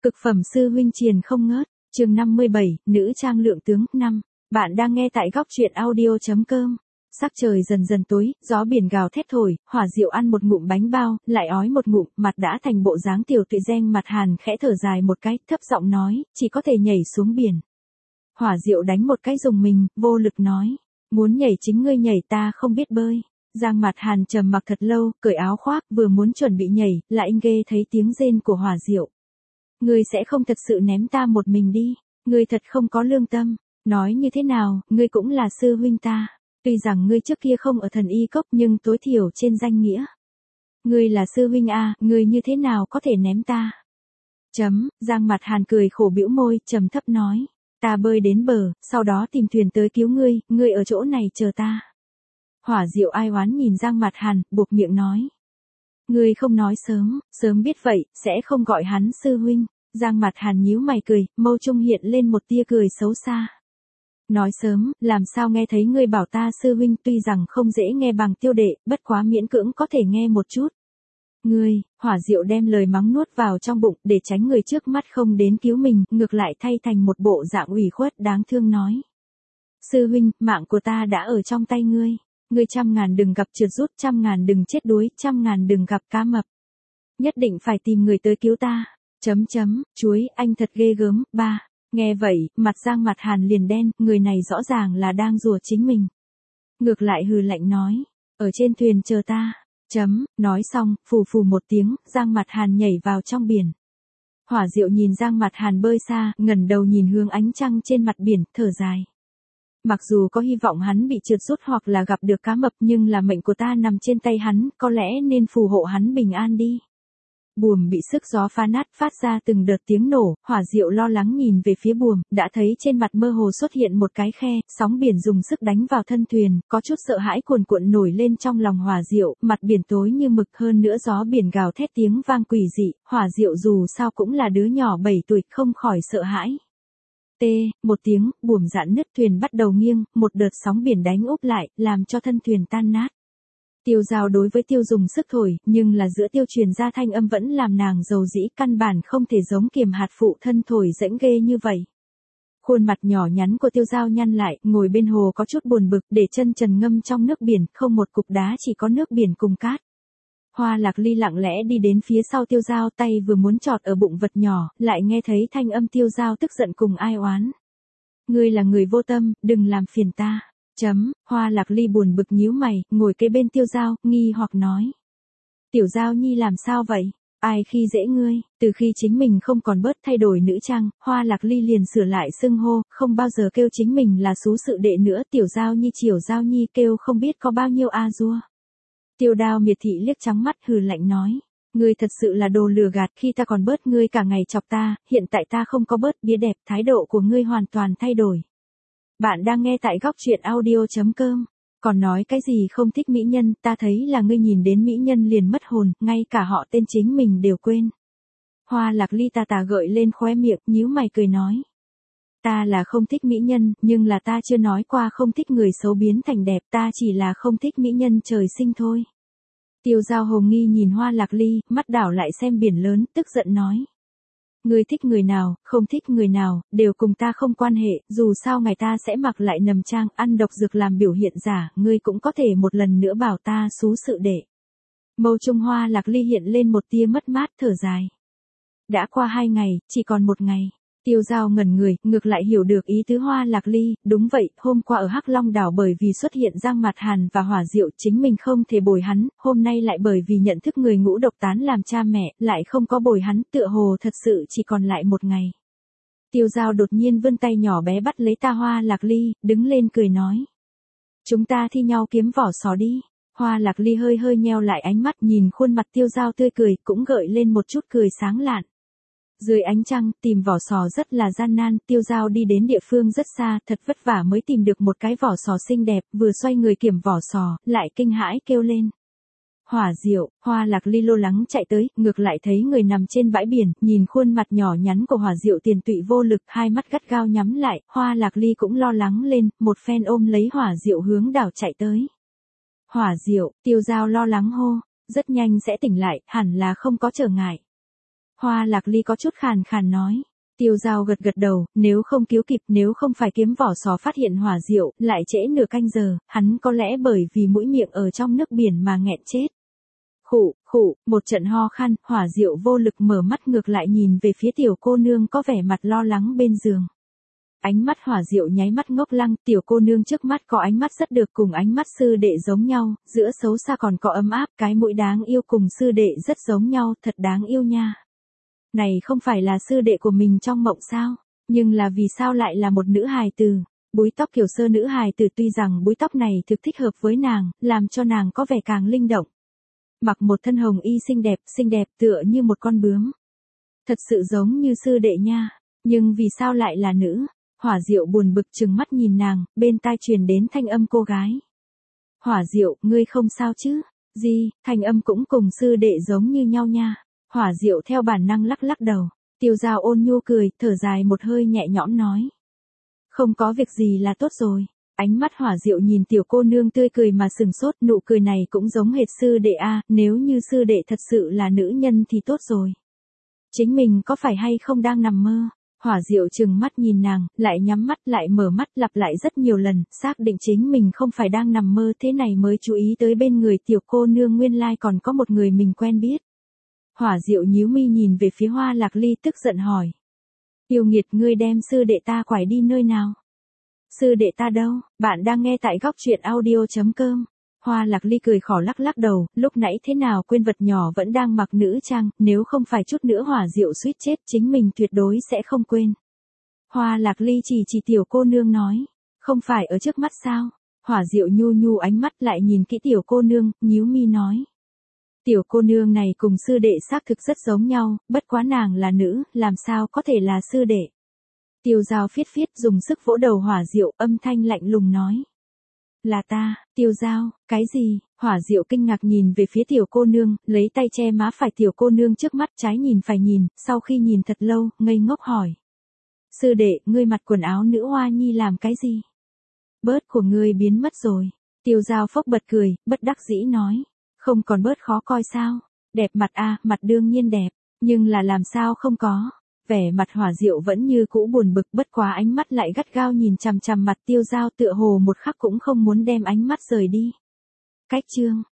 Cực phẩm sư huynh triền không ngớt, chương 57, nữ trang lượng tướng, 5. Bạn đang nghe tại góc truyện audio.com. Sắc trời dần dần tối, gió biển gào thét thổi, Hỏa Diệu ăn một ngụm bánh bao, lại ói một ngụm, mặt đã thành bộ dáng tiểu tụy reng mặt Hàn khẽ thở dài một cái, thấp giọng nói, chỉ có thể nhảy xuống biển. Hỏa Diệu đánh một cái dùng mình, vô lực nói, muốn nhảy chính ngươi nhảy, ta không biết bơi. Giang Mặt Hàn trầm mặc thật lâu, cởi áo khoác, vừa muốn chuẩn bị nhảy, lại ghê thấy tiếng rên của Hỏa Diệu. Ngươi sẽ không thật sự ném ta một mình đi, ngươi thật không có lương tâm, nói như thế nào, ngươi cũng là sư huynh ta, tuy rằng ngươi trước kia không ở Thần Y Cốc nhưng tối thiểu trên danh nghĩa. Ngươi là sư huynh a, ngươi như thế nào có thể ném ta? Giang Mặt Hàn cười khổ bĩu môi, trầm thấp nói, ta bơi đến bờ, sau đó tìm thuyền tới cứu ngươi, ngươi ở chỗ này chờ ta. Hỏa Diệu ai oán nhìn Giang Mặt Hàn, buộc miệng nói. Ngươi không nói sớm biết vậy, sẽ không gọi hắn sư huynh. Giang Mặt Hàn nhíu mày cười, mâu trung hiện lên một tia cười xấu xa. Nói sớm, làm sao nghe thấy ngươi bảo ta sư huynh, tuy rằng không dễ nghe bằng Tiêu đệ, bất quá miễn cưỡng có thể nghe một chút. Ngươi, Hỏa Diệu đem lời mắng nuốt vào trong bụng, để tránh người trước mắt không đến cứu mình, ngược lại thay thành một bộ dạng ủy khuất đáng thương nói. Sư huynh, mạng của ta đã ở trong tay ngươi. Ngươi 100.000 đừng gặp trượt rút, 100.000 đừng chết đuối, 100.000 đừng gặp cá mập. Nhất định phải tìm người tới cứu ta. Chuối, anh thật ghê gớm. 3. Nghe vậy, mặt Giang Mặt Hàn liền đen, người này rõ ràng là đang rủa chính mình. Ngược lại hừ lạnh nói, ở trên thuyền chờ ta. Nói xong, phù phù một tiếng, Giang Mặt Hàn nhảy vào trong biển. Hỏa Diệu nhìn Giang Mặt Hàn bơi xa, ngẩng đầu nhìn hướng ánh trăng trên mặt biển, thở dài. Mặc dù có hy vọng hắn bị trượt rút hoặc là gặp được cá mập nhưng là mệnh của ta nằm trên tay hắn, có lẽ nên phù hộ hắn bình an đi. Buồm bị sức gió phá nát phát ra từng đợt tiếng nổ, Hỏa Diệu lo lắng nhìn về phía buồm, đã thấy trên mặt mơ hồ xuất hiện một cái khe, sóng biển dùng sức đánh vào thân thuyền, có chút sợ hãi cuồn cuộn nổi lên trong lòng Hỏa Diệu, mặt biển tối như mực hơn nữa gió biển gào thét tiếng vang quỷ dị, Hỏa Diệu dù sao cũng là đứa nhỏ 7 tuổi không khỏi sợ hãi. Một tiếng, buồm dạn nứt, thuyền bắt đầu nghiêng, một đợt sóng biển đánh úp lại, làm cho thân thuyền tan nát. Tiêu Giao đối với Tiêu dùng sức thổi, nhưng là giữa Tiêu truyền ra thanh âm vẫn làm nàng dầu dĩ, căn bản không thể giống Kiềm Hạt phụ thân thổi rãnh ghê như vậy. Khuôn mặt nhỏ nhắn của Tiêu Giao nhăn lại, ngồi bên hồ có chút buồn bực, để chân trần ngâm trong nước biển, không một cục đá chỉ có nước biển cùng cát. Hoa Lạc Ly lặng lẽ đi đến phía sau Tiêu Giao, tay vừa muốn chọt ở bụng vật nhỏ, lại nghe thấy thanh âm Tiêu Giao tức giận cùng ai oán. Ngươi là người vô tâm, đừng làm phiền ta. Hoa Lạc Ly buồn bực nhíu mày, ngồi kế bên Tiêu Giao, nghi hoặc nói. Tiểu Giao nhi làm sao vậy? Ai khi dễ ngươi? Từ khi chính mình không còn bớt thay đổi nữ trang, Hoa Lạc Ly liền sửa lại xưng hô, không bao giờ kêu chính mình là xú sự đệ nữa, Tiểu Giao nhi Triểu Giao nhi kêu không biết có bao nhiêu a dua. Tiêu Đao miệt thị liếc trắng mắt hừ lạnh nói. Ngươi thật sự là đồ lừa gạt, khi ta còn bớt ngươi cả ngày chọc ta, hiện tại ta không có bớt bía đẹp, thái độ của ngươi hoàn toàn thay đổi. Bạn đang nghe tại góc truyện audio.com. Còn nói cái gì không thích mỹ nhân, ta thấy là ngươi nhìn đến mỹ nhân liền mất hồn, ngay cả họ tên chính mình đều quên. Hoa Lạc Ly tà tà gợi lên khóe miệng, nhíu mày cười nói. Ta là không thích mỹ nhân, nhưng là ta chưa nói qua không thích người xấu biến thành đẹp, ta chỉ là không thích mỹ nhân trời sinh thôi. Tiêu Giao hồ nghi nhìn Hoa Lạc Ly, mắt đảo lại xem biển lớn, tức giận nói. Ngươi thích người nào, không thích người nào, đều cùng ta không quan hệ, dù sao ngày ta sẽ mặc lại nầm trang, ăn độc dược làm biểu hiện giả, ngươi cũng có thể một lần nữa bảo ta xú sự đệ. Mâu trung Hoa Lạc Ly hiện lên một tia mất mát, thở dài. Đã qua 2 ngày, chỉ còn 1 ngày. Tiêu Giao ngẩn người, ngược lại hiểu được ý tứ Hoa Lạc Ly, đúng vậy, hôm qua ở Hắc Long đảo bởi vì xuất hiện Giang Mặt Hàn và Hỏa Diệu chính mình không thể bồi hắn, hôm nay lại bởi vì nhận thức người ngũ độc tán làm cha mẹ, lại không có bồi hắn, tựa hồ thật sự chỉ còn lại 1 ngày. Tiêu Giao đột nhiên vươn tay nhỏ bé bắt lấy ta Hoa Lạc Ly, đứng lên cười nói. Chúng ta thi nhau kiếm vỏ sò đi. Hoa Lạc Ly hơi nheo lại ánh mắt nhìn khuôn mặt Tiêu Giao tươi cười, cũng gợi lên một chút cười sáng lạn. Dưới ánh trăng, tìm vỏ sò rất là gian nan, Tiêu Giao đi đến địa phương rất xa, thật vất vả mới tìm được một cái vỏ sò xinh đẹp, vừa xoay người kiểm vỏ sò, lại kinh hãi kêu lên. Hỏa Diệu, Hoa Lạc Ly lo lắng chạy tới, ngược lại thấy người nằm trên bãi biển, nhìn khuôn mặt nhỏ nhắn của Hỏa Diệu tiền tụy vô lực, hai mắt gắt gao nhắm lại, Hoa Lạc Ly cũng lo lắng lên, một phen ôm lấy Hỏa Diệu hướng đảo chạy tới. Hỏa Diệu, Tiêu Giao lo lắng hô, rất nhanh sẽ tỉnh lại, hẳn là không có trở ngại. Hoa Lạc Ly có chút khàn khàn nói. Tiêu Giao gật gật đầu, nếu không cứu kịp, nếu không phải kiếm vỏ sò phát hiện hỏa diệu, lại trễ nửa canh giờ, hắn có lẽ bởi vì mũi miệng ở trong nước biển mà nghẹn chết. Khụ, một trận ho khan, hỏa diệu vô lực mở mắt ngược lại nhìn về phía tiểu cô nương có vẻ mặt lo lắng bên giường. Ánh mắt hỏa diệu nháy mắt ngốc lăng, tiểu cô nương trước mắt có ánh mắt rất được cùng ánh mắt sư đệ giống nhau, giữa xấu xa còn có ấm áp, cái mũi đáng yêu cùng sư đệ rất giống nhau, thật đáng yêu nha. Này không phải là sư đệ của mình trong mộng sao, nhưng là vì sao lại là một nữ hài tử. Búi tóc kiểu sơ nữ hài tử tuy rằng búi tóc này thực thích hợp với nàng, làm cho nàng có vẻ càng linh động. Mặc một thân hồng y xinh đẹp tựa như một con bướm. Thật sự giống như sư đệ nha, nhưng vì sao lại là nữ? Hỏa Diệu buồn bực trừng mắt nhìn nàng, bên tai truyền đến thanh âm cô gái. Hỏa Diệu, ngươi không sao chứ? Gì, thanh âm cũng cùng sư đệ giống như nhau nha. Hỏa Diệu theo bản năng lắc lắc đầu. Tiêu Giao ôn nhu cười, thở dài một hơi nhẹ nhõm nói. Không có việc gì là tốt rồi. Ánh mắt Hỏa Diệu nhìn tiểu cô nương tươi cười mà sừng sốt, nụ cười này cũng giống hệt sư đệ a, nếu như sư đệ thật sự là nữ nhân thì tốt rồi. Chính mình có phải hay không đang nằm mơ? Hỏa Diệu trừng mắt nhìn nàng, lại nhắm mắt lại mở mắt lặp lại rất nhiều lần, xác định chính mình không phải đang nằm mơ, thế này mới chú ý tới bên người tiểu cô nương nguyên lai còn có một người mình quen biết. Hỏa Diệu nhíu mi nhìn về phía Hoa Lạc Ly tức giận hỏi. Yêu nghiệt, ngươi đem sư đệ ta quải đi nơi nào? Sư đệ ta đâu? Bạn đang nghe tại góc truyện audio.com. Hoa Lạc Ly cười khổ lắc lắc đầu, lúc nãy thế nào quên vật nhỏ vẫn đang mặc nữ trang, nếu không phải chút nữa Hỏa Diệu suýt chết chính mình tuyệt đối sẽ không quên. Hoa Lạc Ly chỉ tiểu cô nương nói, không phải ở trước mắt sao? Hỏa Diệu nhu ánh mắt lại nhìn kỹ tiểu cô nương, nhíu mi nói. Tiểu cô nương này cùng sư đệ xác thực rất giống nhau, bất quá nàng là nữ, làm sao có thể là sư đệ. Tiêu Giao phiết dùng sức vỗ đầu Hỏa Diệu, âm thanh lạnh lùng nói. Là ta, Tiêu Giao, cái gì? Hỏa Diệu kinh ngạc nhìn về phía tiểu cô nương, lấy tay che má phải tiểu cô nương trước mắt trái nhìn phải nhìn, sau khi nhìn thật lâu, ngây ngốc hỏi. Sư đệ, ngươi mặc quần áo nữ hoa nhi làm cái gì? Bớt của ngươi biến mất rồi. Tiêu Giao phốc bật cười, bất đắc dĩ nói. Không còn bớt khó coi sao? Đẹp mặt a, mặt đương nhiên đẹp, nhưng là làm sao không có? Vẻ mặt Hỏa Diệu vẫn như cũ buồn bực, bất quá ánh mắt lại gắt gao nhìn chằm chằm mặt Tiêu Giao, tựa hồ một khắc cũng không muốn đem ánh mắt rời đi. Cách chương